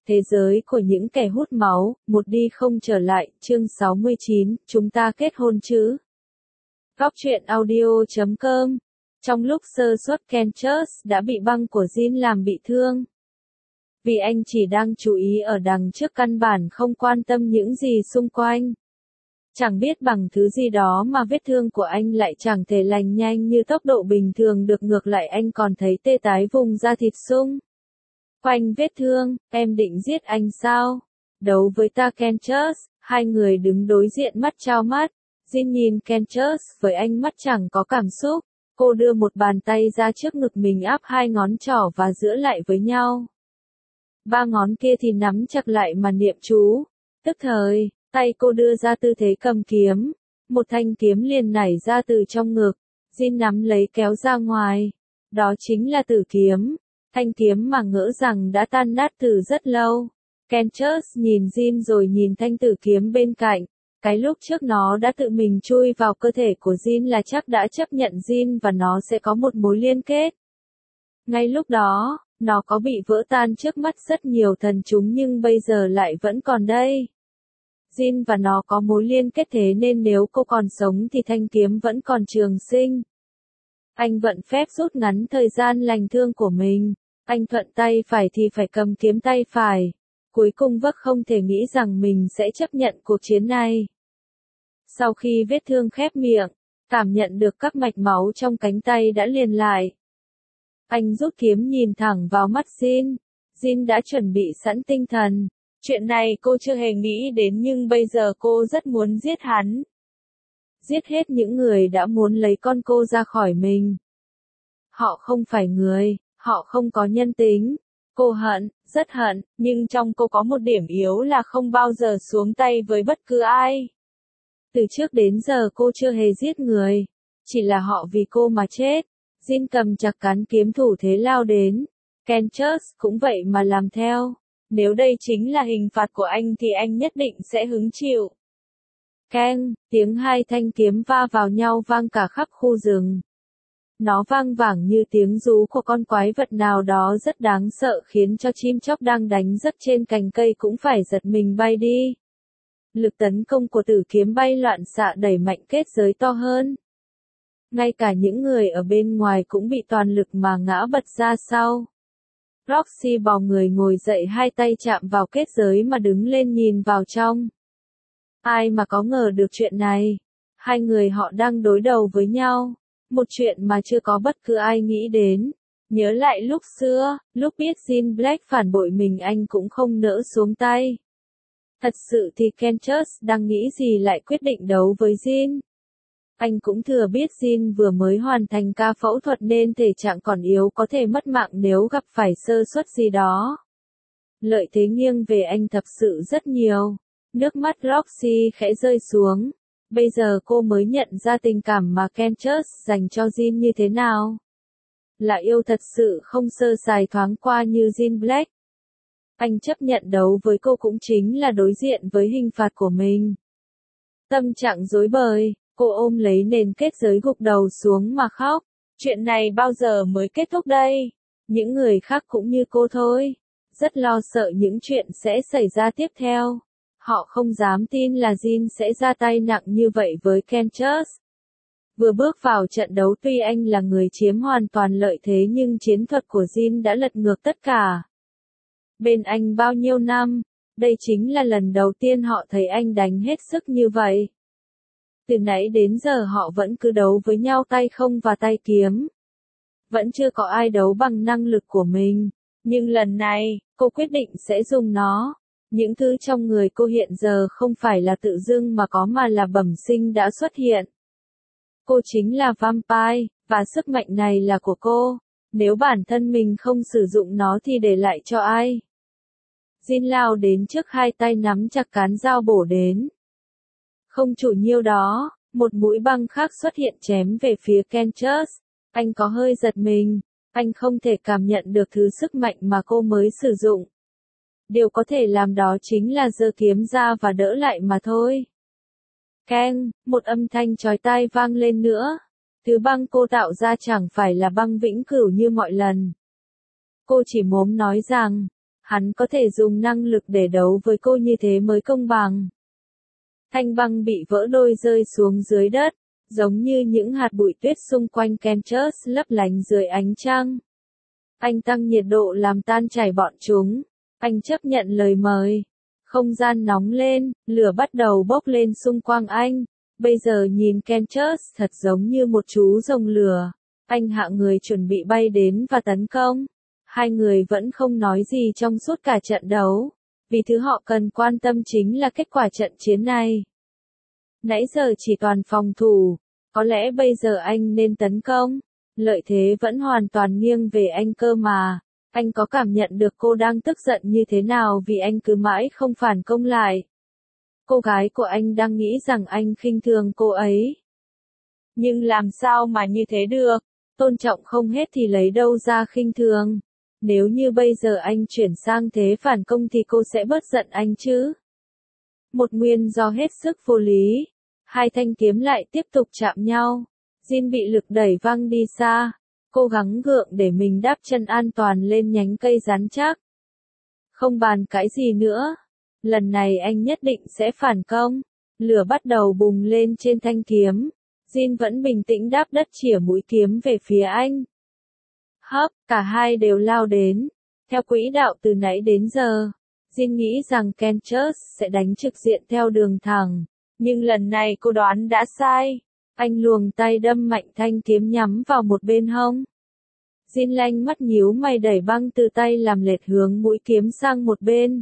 Thế giới của những kẻ hút máu, một đi không trở lại, chương 69, chúng ta kết hôn chứ? Góc truyện audio.com. Trong lúc sơ suất Kenchus đã bị băng của Jin làm bị thương. Vì anh chỉ đang chú ý ở đằng trước căn bản không quan tâm những gì xung quanh. Chẳng biết bằng thứ gì đó mà vết thương của anh lại chẳng thể lành nhanh như tốc độ bình thường được, ngược lại anh còn thấy tê tái vùng da thịt sung quanh vết thương. Em định giết anh sao? Đấu với ta Kenchus. Hai người đứng đối diện mắt trao mắt. Jin nhìn Kenchus với ánh mắt chẳng có cảm xúc. Cô đưa một bàn tay ra trước ngực mình, áp hai ngón trỏ và giữa lại với nhau. Ba ngón kia thì nắm chặt lại mà niệm chú. Tức thời, tay cô đưa ra tư thế cầm kiếm. Một thanh kiếm liền nảy ra từ trong ngực. Jin nắm lấy kéo ra ngoài. Đó chính là tử kiếm. Thanh kiếm mà ngỡ rằng đã tan nát từ rất lâu. Kenchus nhìn Jin rồi nhìn thanh tử kiếm bên cạnh. Cái lúc trước nó đã tự mình chui vào cơ thể của Jin là chắc đã chấp nhận Jin và nó sẽ có một mối liên kết. Ngay lúc đó, nó có bị vỡ tan trước mắt rất nhiều thần chúng nhưng bây giờ lại vẫn còn đây. Jin và nó có mối liên kết, thế nên nếu cô còn sống thì thanh kiếm vẫn còn trường sinh. Anh vận phép rút ngắn thời gian lành thương của mình. Anh thuận tay phải thì phải cầm kiếm tay phải. Cuối cùng Vấc không thể nghĩ rằng mình sẽ chấp nhận cuộc chiến này. Sau khi vết thương khép miệng, cảm nhận được các mạch máu trong cánh tay đã liền lại. Anh rút kiếm nhìn thẳng vào mắt Jin. Jin đã chuẩn bị sẵn tinh thần. Chuyện này cô chưa hề nghĩ đến nhưng bây giờ cô rất muốn giết hắn. Giết hết những người đã muốn lấy con cô ra khỏi mình. Họ không phải người, họ không có nhân tính. Cô hận, rất hận, nhưng trong cô có một điểm yếu là không bao giờ xuống tay với bất cứ ai. Từ trước đến giờ cô chưa hề giết người. Chỉ là họ vì cô mà chết. Jin cầm chặt cán kiếm thủ thế lao đến. Kenchus cũng vậy mà làm theo. Nếu đây chính là hình phạt của anh thì anh nhất định sẽ hứng chịu. Keng, tiếng hai thanh kiếm va vào nhau vang cả khắp khu rừng. Nó vang vẳng như tiếng rú của con quái vật nào đó rất đáng sợ, khiến cho chim chóc đang đánh giấc trên cành cây cũng phải giật mình bay đi. Lực tấn công của tử kiếm bay loạn xạ đẩy mạnh kết giới to hơn. Ngay cả những người ở bên ngoài cũng bị toàn lực mà ngã bật ra sau. Roxy bò người ngồi dậy, hai tay chạm vào kết giới mà đứng lên nhìn vào trong. Ai mà có ngờ được chuyện này. Hai người họ đang đối đầu với nhau. Một chuyện mà chưa có bất cứ ai nghĩ đến. Nhớ lại lúc xưa, lúc biết Jin Black phản bội mình anh cũng không nỡ xuống tay. Thật sự thì Kenchus đang nghĩ gì lại quyết định đấu với Jin. Anh cũng thừa biết Jin vừa mới hoàn thành ca phẫu thuật nên thể trạng còn yếu, có thể mất mạng nếu gặp phải sơ suất gì đó. Lợi thế nghiêng về anh thật sự rất nhiều. Nước mắt Roxy khẽ rơi xuống. Bây giờ cô mới nhận ra tình cảm mà Kenchus dành cho Jin như thế nào. Là yêu thật sự, không sơ sài thoáng qua như Jin Black. Anh chấp nhận đấu với cô cũng chính là đối diện với hình phạt của mình. Tâm trạng rối bời, cô ôm lấy nền kết giới gục đầu xuống mà khóc. Chuyện này bao giờ mới kết thúc đây? Những người khác cũng như cô thôi. Rất lo sợ những chuyện sẽ xảy ra tiếp theo. Họ không dám tin là Jin sẽ ra tay nặng như vậy với Kenchus. Vừa bước vào trận đấu tuy anh là người chiếm hoàn toàn lợi thế nhưng chiến thuật của Jin đã lật ngược tất cả. Bên anh bao nhiêu năm, đây chính là lần đầu tiên họ thấy anh đánh hết sức như vậy. Từ nãy đến giờ họ vẫn cứ đấu với nhau tay không và tay kiếm. Vẫn chưa có ai đấu bằng năng lực của mình. Nhưng lần này, cô quyết định sẽ dùng nó. Những thứ trong người cô hiện giờ không phải là tự dưng mà có mà là bẩm sinh đã xuất hiện. Cô chính là vampire, và sức mạnh này là của cô. Nếu bản thân mình không sử dụng nó thì để lại cho ai? Jin lao đến trước, hai tay nắm chặt cán dao bổ đến. Không chủ nhiêu đó, một mũi băng khác xuất hiện chém về phía Kenchus. Anh có hơi giật mình. Anh không thể cảm nhận được thứ sức mạnh mà cô mới sử dụng. Điều có thể làm đó chính là giơ kiếm ra và đỡ lại mà thôi. Keng, một âm thanh chói tai vang lên nữa. Thứ băng cô tạo ra chẳng phải là băng vĩnh cửu như mọi lần. Cô chỉ mồm nói rằng, Hắn có thể dùng năng lực để đấu với cô như thế mới công bằng. Thanh băng bị vỡ đôi rơi xuống dưới đất, giống như những hạt bụi tuyết xung quanh Kentus lấp lánh dưới ánh trăng. Anh tăng nhiệt độ làm tan chảy bọn chúng. Anh chấp nhận lời mời. Không gian nóng lên, lửa bắt đầu bốc lên xung quanh anh. Bây giờ nhìn Kentus thật giống như một chú rồng lửa. Anh hạ người chuẩn bị bay đến và tấn công. Hai người vẫn không nói gì trong suốt cả trận đấu. Vì thứ họ cần quan tâm chính là kết quả trận chiến này. Nãy giờ chỉ toàn phòng thủ. Có lẽ bây giờ anh nên tấn công. Lợi thế vẫn hoàn toàn nghiêng về anh cơ mà. Anh có cảm nhận được cô đang tức giận như thế nào vì anh cứ mãi không phản công lại. Cô gái của anh đang nghĩ rằng anh khinh thường cô ấy. Nhưng làm sao mà như thế được? Tôn trọng không hết thì lấy đâu ra khinh thường. Nếu như bây giờ anh chuyển sang thế phản công thì cô sẽ bớt giận anh chứ. Một nguyên do hết sức vô lý. Hai thanh kiếm lại tiếp tục chạm nhau. Jin bị lực đẩy văng đi xa. Cố gắng gượng để mình đáp chân an toàn lên nhánh cây rắn chắc. Không bàn cãi gì nữa. Lần này anh nhất định sẽ phản công. Lửa bắt đầu bùng lên trên thanh kiếm. Jin vẫn bình tĩnh đáp đất chĩa mũi kiếm về phía anh. Hấp, cả hai đều lao đến. Theo quỹ đạo từ nãy đến giờ. Jin nghĩ rằng Kentus sẽ đánh trực diện theo đường thẳng. Nhưng lần này cô đoán đã sai. Anh luồng tay đâm mạnh thanh kiếm nhắm vào một bên hông. Jin lanh mắt nhíu mày đẩy băng từ tay làm lệch hướng mũi kiếm sang một bên.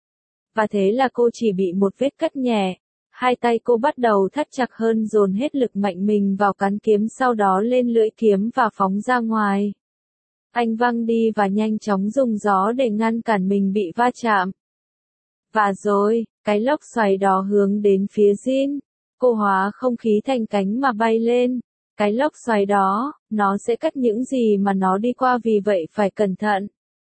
Và thế là cô chỉ bị một vết cắt nhẹ. Hai tay cô bắt đầu thắt chặt hơn dồn hết lực mạnh mình vào cán kiếm sau đó lên lưỡi kiếm và phóng ra ngoài. Anh văng đi và nhanh chóng dùng gió để ngăn cản mình bị va chạm. Và rồi, cái lốc xoáy đó hướng đến phía Jin. Cô hóa không khí thành cánh mà bay lên. Cái lốc xoáy đó, nó sẽ cắt những gì mà nó đi qua vì vậy phải cẩn thận.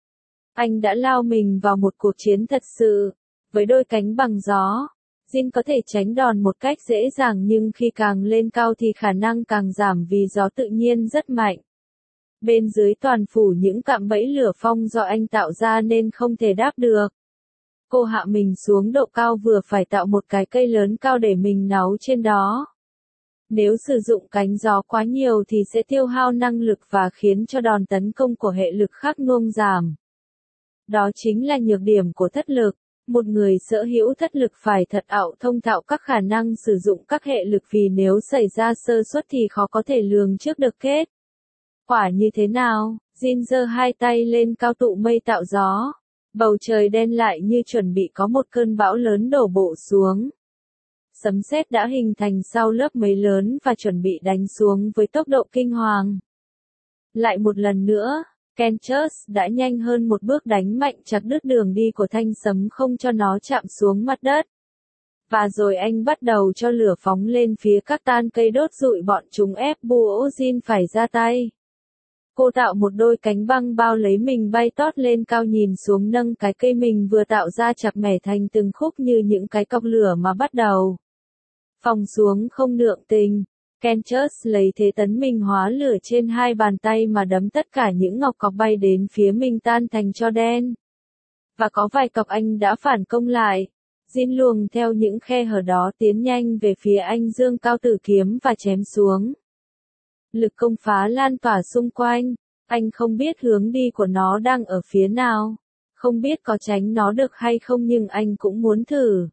Anh đã lao mình vào một cuộc chiến thật sự. Với đôi cánh bằng gió, Jin có thể tránh đòn một cách dễ dàng nhưng khi càng lên cao thì khả năng càng giảm vì gió tự nhiên rất mạnh. Bên dưới toàn phủ những cạm bẫy lửa phong do anh tạo ra nên không thể đáp được. Cô hạ mình xuống độ cao vừa phải tạo một cái cây lớn cao để mình náu trên đó. Nếu sử dụng cánh gió quá nhiều thì sẽ tiêu hao năng lực và khiến cho đòn tấn công của hệ lực khác nuông giảm. Đó chính là nhược điểm của thất lực. Một người sở hữu thất lực phải thật ảo thông thạo các khả năng sử dụng các hệ lực vì nếu xảy ra sơ suất thì khó có thể lường trước được kết quả như thế nào. Jin giơ hai tay lên cao tụ mây tạo gió. Bầu trời đen lại như chuẩn bị có một cơn bão lớn đổ bộ xuống. Sấm sét đã hình thành sau lớp mây lớn và chuẩn bị đánh xuống với tốc độ kinh hoàng. Lại một lần nữa, Kentus đã nhanh hơn một bước đánh mạnh chặt đứt đường đi của thanh sấm không cho nó chạm xuống mặt đất. Và rồi anh bắt đầu cho lửa phóng lên phía các tan cây đốt rụi bọn chúng ép buộc Jin phải ra tay. Cô tạo một đôi cánh băng bao lấy mình bay tót lên cao nhìn xuống nâng cái cây mình vừa tạo ra chặt mẻ thành từng khúc như những cái cọc lửa mà bắt đầu phóng xuống không nượng tình. Kentus lấy thế tấn mình hóa lửa trên hai bàn tay mà đấm tất cả những ngọc cọc bay đến phía mình tan thành tro đen. Và có vài cọc anh đã phản công lại. Jin luồng theo những khe hở đó tiến nhanh về phía anh dương cao tử kiếm và chém xuống. Lực công phá lan tỏa xung quanh. Anh không biết hướng đi của nó đang ở phía nào. Không biết có tránh nó được hay không nhưng anh cũng muốn thử.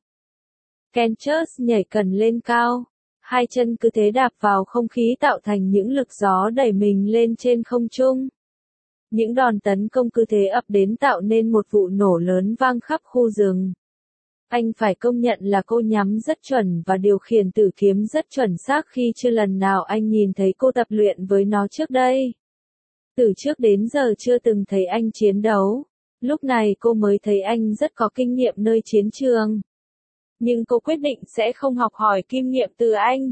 Kentus nhảy cần lên cao. Hai chân cứ thế đạp vào không khí tạo thành những lực gió đẩy mình lên trên không trung. Những đòn tấn công cứ thế ập đến tạo nên một vụ nổ lớn vang khắp khu rừng. Anh phải công nhận là cô nhắm rất chuẩn và điều khiển tử kiếm rất chuẩn xác khi chưa lần nào anh nhìn thấy cô tập luyện với nó trước đây. Từ trước đến giờ chưa từng thấy anh chiến đấu. Lúc này cô mới thấy anh rất có kinh nghiệm nơi chiến trường. Nhưng cô quyết định sẽ không học hỏi kinh nghiệm từ anh.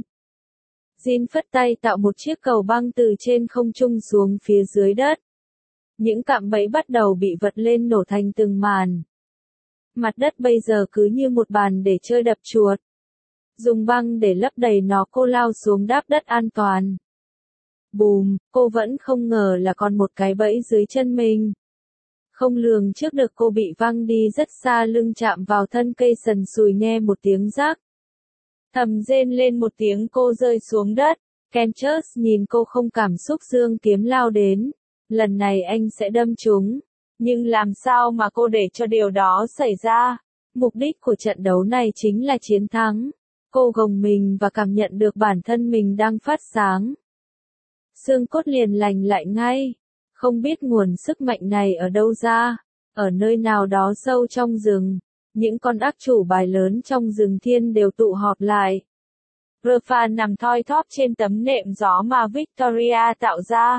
Jin phất tay tạo một chiếc cầu băng từ trên không trung xuống phía dưới đất. Những cạm bẫy bắt đầu bị vật lên nổ thành từng màn. Mặt đất bây giờ cứ như một bàn để chơi đập chuột. Dùng băng để lấp đầy nó cô lao xuống đáp đất an toàn. Bùm, cô vẫn không ngờ là còn một cái bẫy dưới chân mình. Không lường trước được cô bị văng đi rất xa, lưng chạm vào thân cây sần sùi, nghe một tiếng rắc. Thầm rên lên một tiếng, cô rơi xuống đất. Kenchus nhìn cô không cảm xúc, giương kiếm lao đến. Lần này anh sẽ đâm chúng. Nhưng làm sao mà cô để cho điều đó xảy ra? Mục đích của trận đấu này chính là chiến thắng. Cô gồng mình và cảm nhận được bản thân mình đang phát sáng. Xương cốt liền lành lại ngay. Không biết nguồn sức mạnh này ở đâu ra. Ở nơi nào đó sâu trong rừng, những con ác chủ bài lớn trong rừng thiên đều tụ họp lại. Rafa nằm thoi thóp trên tấm nệm gió mà Victoria tạo ra.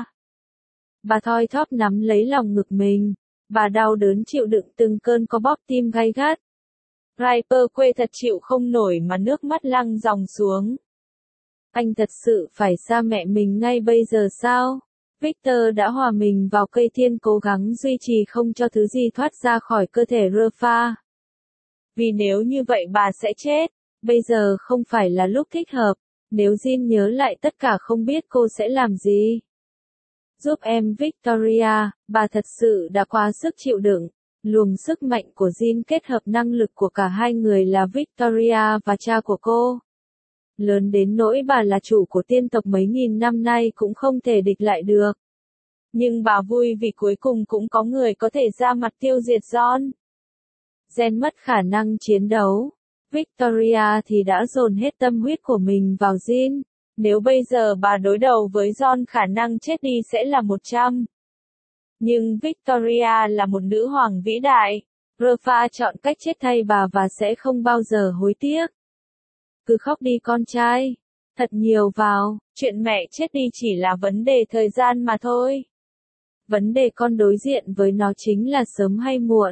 Bà thoi thóp nắm lấy lòng ngực mình. Bà đau đớn chịu đựng từng cơn co bóp tim gay gắt. Piper quê thật chịu không nổi mà nước mắt lăn dòng xuống. Anh thật sự phải xa mẹ mình ngay bây giờ sao? Victor đã hòa mình vào cây thiên, cố gắng duy trì không cho thứ gì thoát ra khỏi cơ thể Rafa. Vì nếu như vậy bà sẽ chết. Bây giờ không phải là lúc thích hợp. Nếu Jin nhớ lại tất cả không biết cô sẽ làm gì. Giúp em Victoria, bà thật sự đã quá sức chịu đựng. Luồng sức mạnh của Jin kết hợp năng lực của cả hai người là Victoria và cha của cô. Lớn đến nỗi bà là chủ của tiên tộc mấy nghìn năm nay cũng không thể địch lại được. Nhưng bà vui vì cuối cùng cũng có người có thể ra mặt tiêu diệt John. Jen mất khả năng chiến đấu. Victoria thì đã dồn hết tâm huyết của mình vào Jin. Nếu bây giờ bà đối đầu với John, khả năng chết đi sẽ là 100. Nhưng Victoria là một nữ hoàng vĩ đại. Rafa chọn cách chết thay bà và sẽ không bao giờ hối tiếc. Cứ khóc đi con trai. Thật nhiều vào, chuyện mẹ chết đi chỉ là vấn đề thời gian mà thôi. Vấn đề con đối diện với nó chính là sớm hay muộn.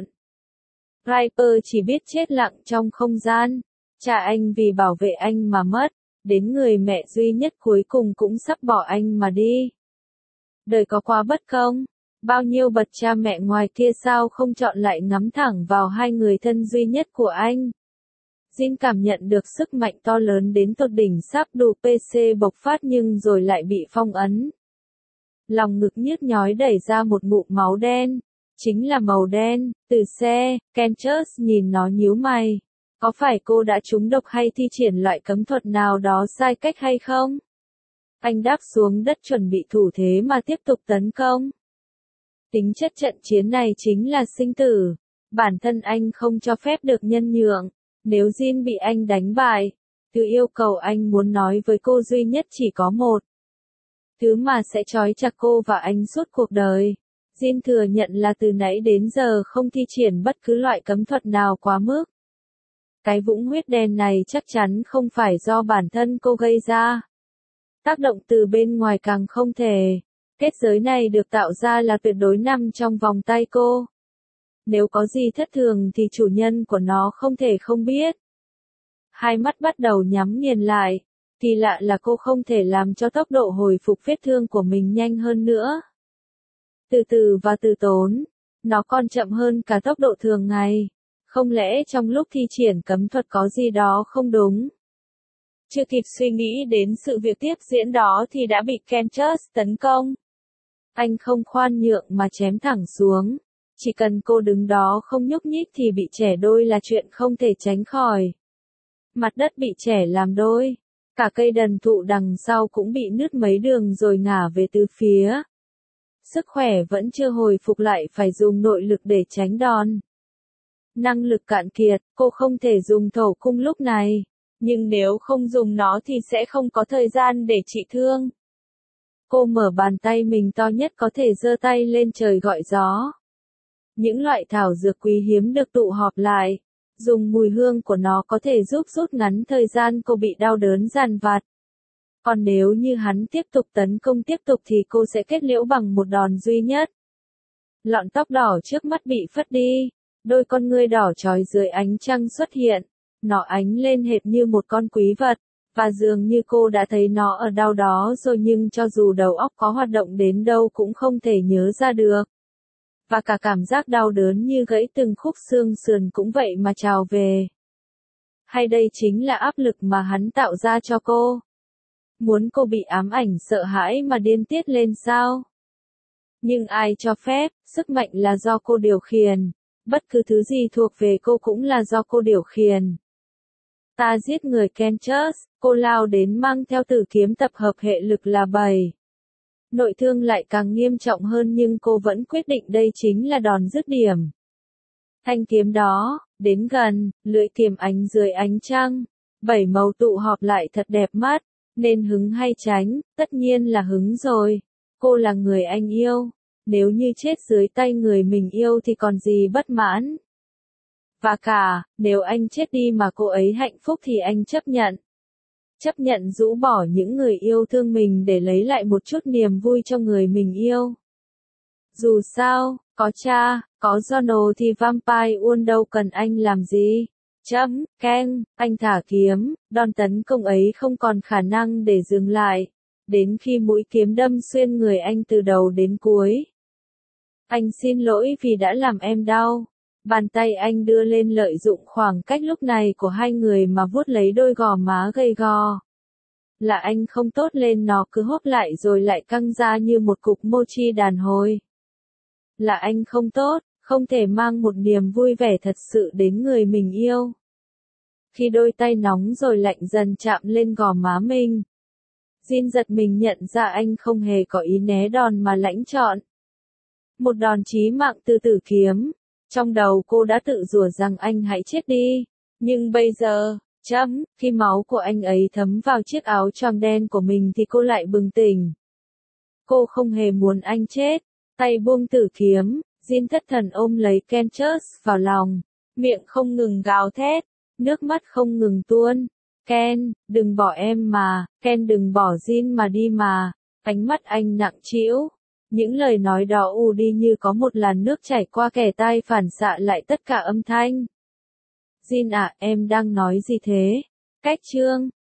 Piper chỉ biết chết lặng trong không gian. Cha anh vì bảo vệ anh mà mất. Đến người mẹ duy nhất cuối cùng cũng sắp bỏ anh mà đi. Đời có quá bất công. Bao nhiêu bậc cha mẹ ngoài kia sao không chọn lại ngắm thẳng vào hai người thân duy nhất của anh. Jin cảm nhận được sức mạnh to lớn đến tột đỉnh, sắp đủ PC bộc phát nhưng rồi lại bị phong ấn. Lòng ngực nhức nhói đẩy ra một ngụm máu đen. Chính là màu đen, từ xe. Kenchus nhìn nó nhíu mày. Có phải cô đã trúng độc hay thi triển loại cấm thuật nào đó sai cách hay không? Anh đáp xuống đất chuẩn bị thủ thế mà tiếp tục tấn công. Tính chất trận chiến này chính là sinh tử. Bản thân anh không cho phép được nhân nhượng. Nếu Jin bị anh đánh bại, thứ yêu cầu anh muốn nói với cô duy nhất chỉ có một. Thứ mà sẽ trói chặt cô và anh suốt cuộc đời. Jin thừa nhận là từ nãy đến giờ không thi triển bất cứ loại cấm thuật nào quá mức. Cái vũng huyết đen này chắc chắn không phải do bản thân cô gây ra. Tác động từ bên ngoài càng không thể. Kết giới này được tạo ra là tuyệt đối nằm trong vòng tay cô. Nếu có gì thất thường thì chủ nhân của nó không thể không biết. Hai mắt bắt đầu nhắm nghiền lại. Kỳ lạ là cô không thể làm cho tốc độ hồi phục vết thương của mình nhanh hơn nữa. Từ từ và từ tốn. Nó còn chậm hơn cả tốc độ thường ngày. Không lẽ trong lúc thi triển cấm thuật có gì đó không đúng? Chưa kịp suy nghĩ đến sự việc tiếp diễn đó thì đã bị Kenchus tấn công. Anh không khoan nhượng mà chém thẳng xuống. Chỉ cần cô đứng đó không nhúc nhích thì bị chẻ đôi là chuyện không thể tránh khỏi. Mặt đất bị chẻ làm đôi. Cả cây đần thụ đằng sau cũng bị nứt mấy đường rồi ngả về từ phía. Sức khỏe vẫn chưa hồi phục lại, phải dùng nội lực để tránh đòn. Năng lực cạn kiệt, cô không thể dùng thổ cung lúc này. Nhưng nếu không dùng nó thì sẽ không có thời gian để trị thương. Cô mở bàn tay mình to nhất có thể, giơ tay lên trời gọi gió. Những loại thảo dược quý hiếm được tụ họp lại. Dùng mùi hương của nó có thể giúp rút ngắn thời gian cô bị đau đớn dằn vặt. Còn nếu như hắn tiếp tục tấn công tiếp tục thì cô sẽ kết liễu bằng một đòn duy nhất. Lọn tóc đỏ trước mắt bị phất đi. Đôi con ngươi đỏ chói dưới ánh trăng xuất hiện. Nó ánh lên hệt như một con quý vật. Và dường như cô đã thấy nó ở đâu đó rồi, nhưng cho dù đầu óc có hoạt động đến đâu cũng không thể nhớ ra được. Và cả cảm giác đau đớn như gãy từng khúc xương sườn cũng vậy mà trào về. Hay đây chính là áp lực mà hắn tạo ra cho cô? Muốn cô bị ám ảnh sợ hãi mà điên tiết lên sao? Nhưng ai cho phép, sức mạnh là do cô điều khiển. Bất cứ thứ gì thuộc về cô cũng là do cô điều khiển. Ta giết người Kenchus, cô lao đến mang theo tử kiếm tập hợp hệ lực là 7. Nội thương lại càng nghiêm trọng hơn nhưng cô vẫn quyết định đây chính là đòn dứt điểm. Thanh kiếm đó, đến gần, lưỡi kiếm ánh dưới ánh trăng. 7 màu tụ họp lại thật đẹp mắt, nên hứng hay tránh, tất nhiên là hứng rồi. Cô là người anh yêu, nếu như chết dưới tay người mình yêu thì còn gì bất mãn. Và cả, nếu anh chết đi mà cô ấy hạnh phúc thì anh chấp nhận. Chấp nhận rũ bỏ những người yêu thương mình để lấy lại một chút niềm vui cho người mình yêu. Dù sao, có cha, có Jono thì Vampire World đâu cần anh làm gì. Ken, anh thả kiếm, đòn tấn công ấy không còn khả năng để dừng lại. Đến khi mũi kiếm đâm xuyên người anh từ đầu đến cuối. Anh xin lỗi vì đã làm em đau. Bàn tay anh đưa lên lợi dụng khoảng cách lúc này của hai người mà vuốt lấy đôi gò má gầy gò. Là anh không tốt lên nó cứ hốt lại rồi lại căng ra như một cục mochi đàn hồi. Là anh không tốt, không thể mang một niềm vui vẻ thật sự đến người mình yêu. Khi đôi tay nóng rồi lạnh dần chạm lên gò má mình. Jin giật mình nhận ra anh không hề có ý né đòn mà lãnh trọn. Một đòn chí mạng từ tử kiếm. Trong đầu cô đã tự rủa rằng anh hãy chết đi. Nhưng bây giờ, khi máu của anh ấy thấm vào chiếc áo choàng đen của mình thì cô lại bừng tỉnh. Cô không hề muốn anh chết. Tay buông tử kiếm, Jin thất thần ôm lấy Kenchus vào lòng. Miệng không ngừng gào thét, nước mắt không ngừng tuôn. Ken, đừng bỏ em mà, Ken đừng bỏ Jin mà đi mà. Ánh mắt anh nặng trĩu. Những lời nói đó ù đi như có một làn nước chảy qua kẻ tai phản xạ lại tất cả âm thanh. Jin à, em đang nói gì thế? Cách chương